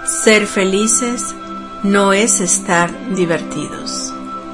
Ser felices no es estar divertidos.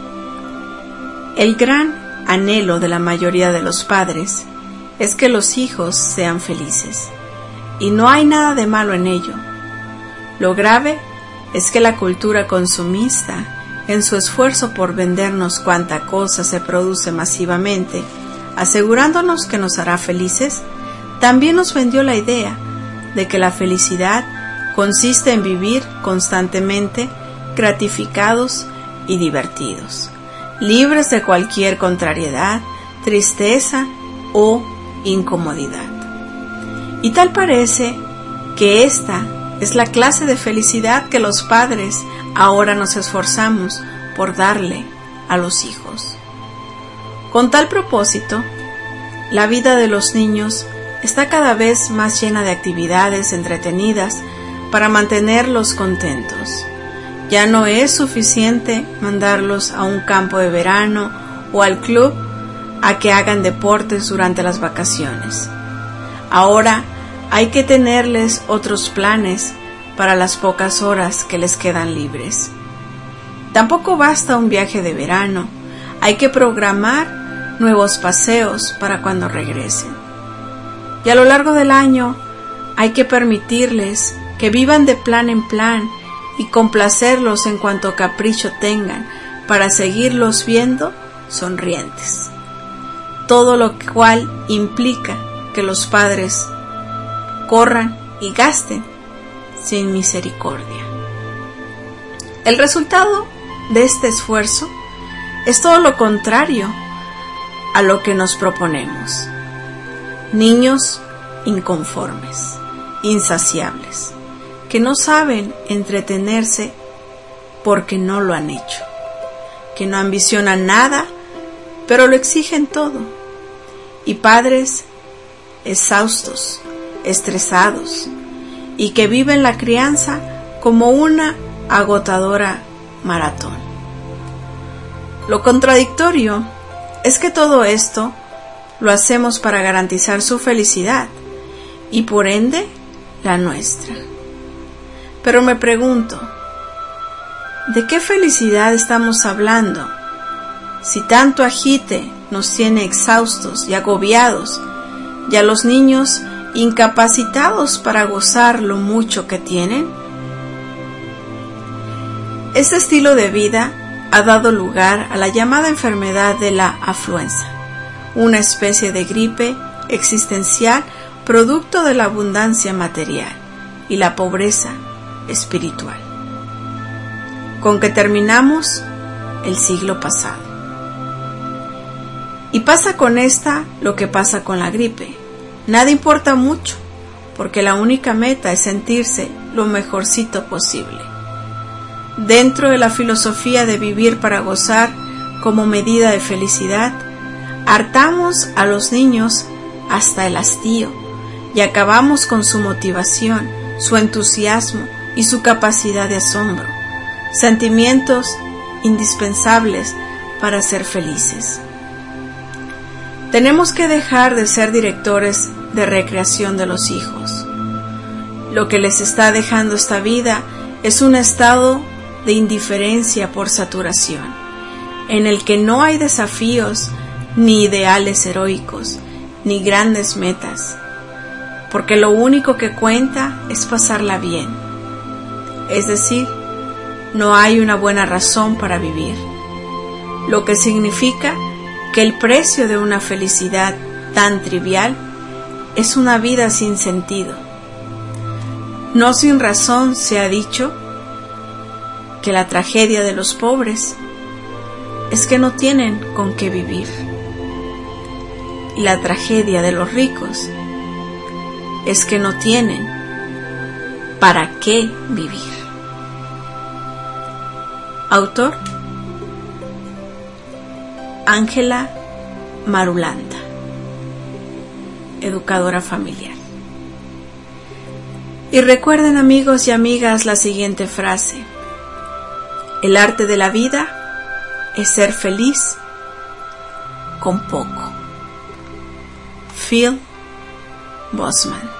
El gran anhelo de la mayoría de los padres es que los hijos sean felices, y no hay nada de malo en ello. Lo grave es que la cultura consumista, en su esfuerzo por vendernos cuanta cosa se produce masivamente, asegurándonos que nos hará felices, también nos vendió la idea de que la felicidad consiste en vivir constantemente gratificados y divertidos, libres de cualquier contrariedad, tristeza o incomodidad. Y tal parece que esta es la clase de felicidad que los padres ahora nos esforzamos por darle a los hijos. Con tal propósito, la vida de los niños está cada vez más llena de actividades entretenidas para mantenerlos contentos. Ya no es suficiente mandarlos a un campo de verano o al club a que hagan deportes durante las vacaciones. Ahora hay que tenerles otros planes para las pocas horas que les quedan libres. Tampoco basta un viaje de verano, hay que programar nuevos paseos para cuando regresen. Y a lo largo del año hay que permitirles que vivan de plan en plan y complacerlos en cuanto capricho tengan para seguirlos viendo sonrientes. Todo lo cual implica que los padres corran y gasten sin misericordia. El resultado de este esfuerzo es todo lo contrario a lo que nos proponemos. Niños inconformes, insaciables, que no saben entretenerse porque no lo han hecho, que no ambicionan nada, pero lo exigen todo, y padres exhaustos, estresados, y que viven la crianza como una agotadora maratón. Lo contradictorio es que todo esto lo hacemos para garantizar su felicidad y por ende la nuestra. Pero me pregunto, ¿de qué felicidad estamos hablando si tanto agite nos tiene exhaustos y agobiados y a los niños incapacitados para gozar lo mucho que tienen? Este estilo de vida ha dado lugar a la llamada enfermedad de la afluenza, una especie de gripe existencial producto de la abundancia material y la pobreza espiritual, con que terminamos el siglo pasado. Y pasa con esta lo que pasa con la gripe. Nada importa mucho, porque la única meta es sentirse lo mejorcito posible. Dentro de la filosofía de vivir para gozar como medida de felicidad, hartamos a los niños hasta el hastío y acabamos con su motivación, su entusiasmo y su capacidad de asombro, sentimientos indispensables para ser felices. Tenemos que dejar de ser directores de recreación de los hijos. Lo que les está dejando esta vida es un estado de indiferencia por saturación, en el que no hay desafíos, ni ideales heroicos, ni grandes metas, porque lo único que cuenta es pasarla bien. Es decir, no hay una buena razón para vivir, lo que significa que el precio de una felicidad tan trivial es una vida sin sentido. No sin razón se ha dicho que la tragedia de los pobres es que no tienen con qué vivir, y la tragedia de los ricos es que no tienen para qué vivir. Autor: Ángela Marulanda, educadora familiar. Y recuerden, amigos y amigas, la siguiente frase: el arte de la vida es ser feliz con poco. Phil Bosman.